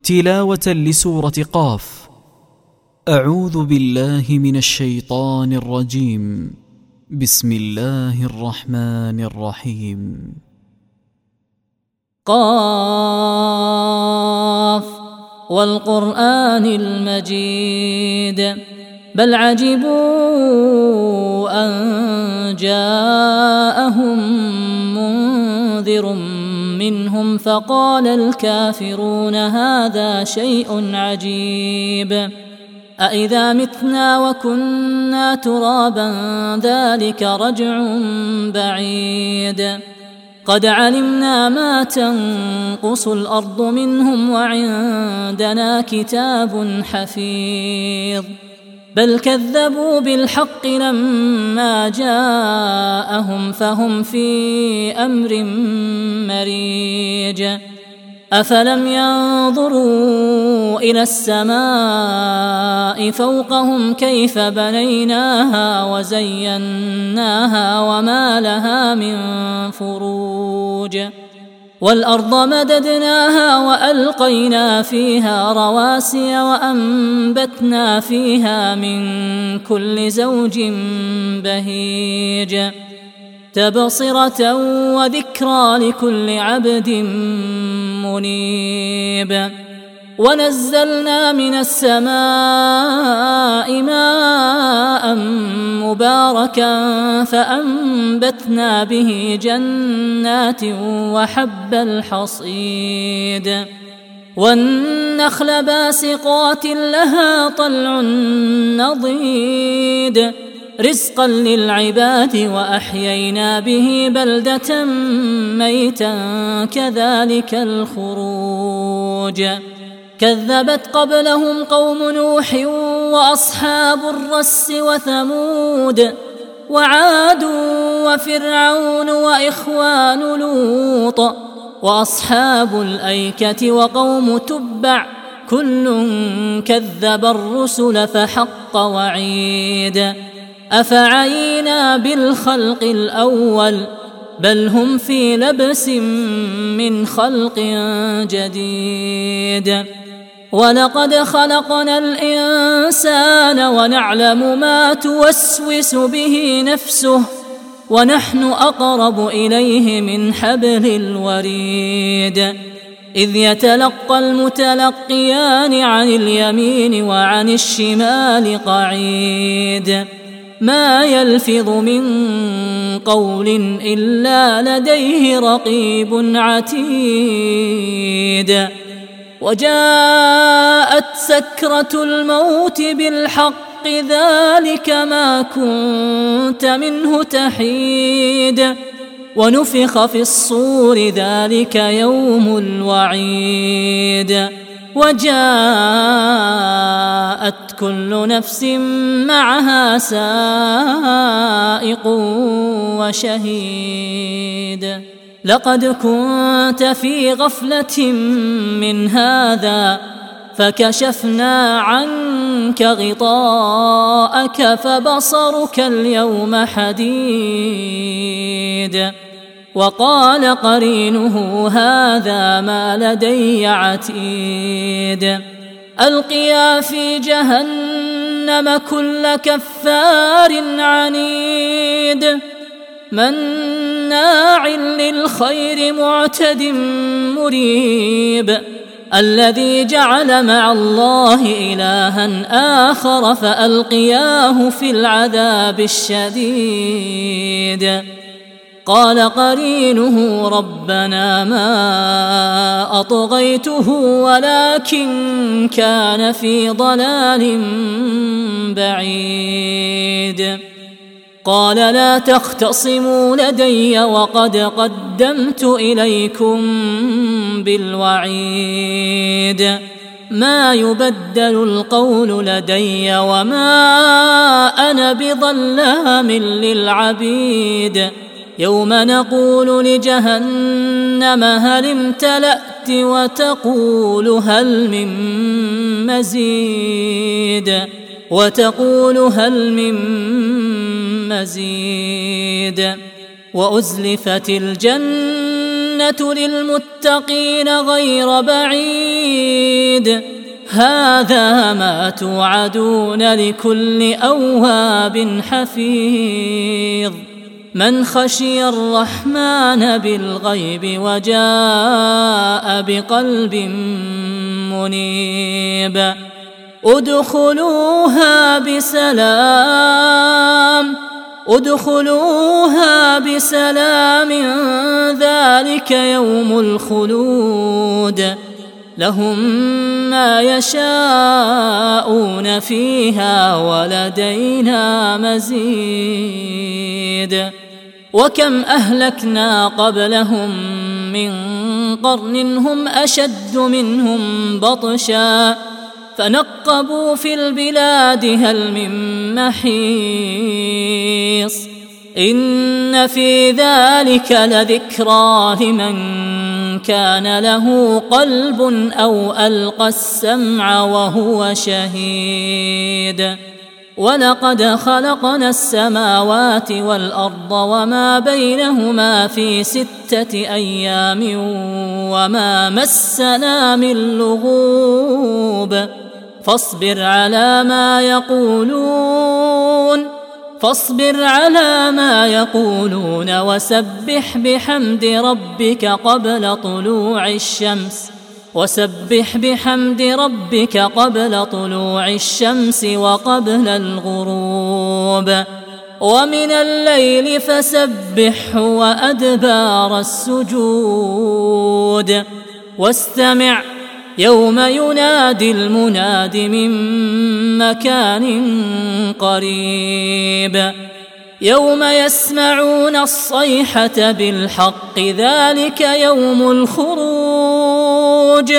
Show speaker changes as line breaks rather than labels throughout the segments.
تلاوة لسورة قاف. أعوذ بالله من الشيطان الرجيم. بسم الله الرحمن الرحيم.
قاف والقرآن المجيد بل عجبوا أن جاءهم منذر منهم فقال الكافرون هذا شيء عجيب أإذا متنا وكنا ترابا ذلك رجع بعيد قد علمنا ما تنقص الأرض منهم وعندنا كتاب حفيظ بل كذبوا بالحق لما جاءهم فهم في أمر مريج أفلم ينظروا إلى السماء فوقهم كيف بنيناها وزيناها وما لها من فروج والأرض مددناها وألقينا فيها رواسي وأنبتنا فيها من كل زوج بهيج تبصرة وذكرى لكل عبد منيب ونزلنا من السماء ماء مباركا فأنبتنا به جنات وحب الحصيد والنخل باسقات لها طلع نضيد رزقا للعباد وأحيينا به بلدة ميتا كذلك الخروج كذبت قبلهم قوم نوح وأصحاب الرس وثمود وعاد وفرعون وإخوان لوط وأصحاب الأيكة وقوم تبع كل كذب الرسل فحق وعيد أفعينا بالخلق الأول بل هم في لبس من خلق جديد ولقد خلقنا الإنسان ونعلم ما توسوس به نفسه ونحن أقرب إليه من حبل الوريد إذ يتلقى المتلقيان عن اليمين وعن الشمال قعيد ما يلفظ من قول إلا لديه رقيب عتيد وجاءت سكرة الموت بالحق ذلك ما كنت منه تحيد ونفخ في الصور ذلك يوم الوعيد وجاءت كل نفس معها سائق وشهيد لقد كنت في غفلة من هذا فكشفنا عنك غطاءك فبصرك اليوم حديد وقال قرينه هذا ما لدي عتيد ألقيا في جهنم كل كفار عنيد مناع للخير معتد مريب الذي جعل مع الله إلها آخر فألقياه في العذاب الشديد قال قرينه ربنا ما أطغيته ولكن كان في ضلال بعيد قال لا تختصموا لدي وقد قدمت إليكم بالوعيد ما يبدل القول لدي وما أنا بظلام للعبيد يوم نقول لجهنم هل امتلأت وتقول هل من مزيد وأزلفت الجنة للمتقين غير بعيد هذا ما توعدون لكل أواب حفيظ من خشي الرحمن بالغيب وجاء بقلب منيب ادخلوها بسلام ذلك يوم الخلود لهم ما يشاءون فيها ولدينا مزيد وكم أهلكنا قبلهم من قرن هم أشد منهم بطشا فنقبوا في البلاد هل من محيص إن في ذلك لذكرى لمن كان له قلب أو ألقى السمع وهو شهيد ولقد خلقنا السماوات والأرض وما بينهما في 6 أيام وما مسنا من لغوب فاصبر على ما يقولون وسبح بحمد ربك قبل طلوع الشمس وقبل الغروب ومن الليل فسبحه وأدبار السجود واستمع يوم ينادي المناد من مكان قريب يوم يسمعون الصيحة بالحق ذلك يوم الخروج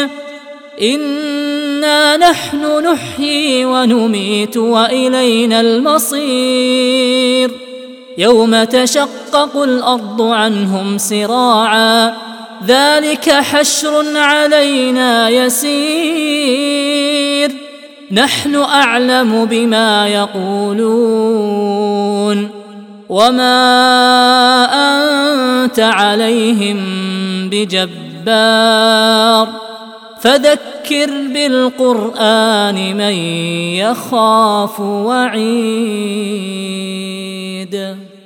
إنا نحن نحيي ونميت وإلينا المصير يوم تشقق الأرض عنهم سراعا ذلك حشر علينا يسير نحن أعلم بما يقولون وما أنت عليهم بجبار فذكر بالقرآن من يخاف وعيد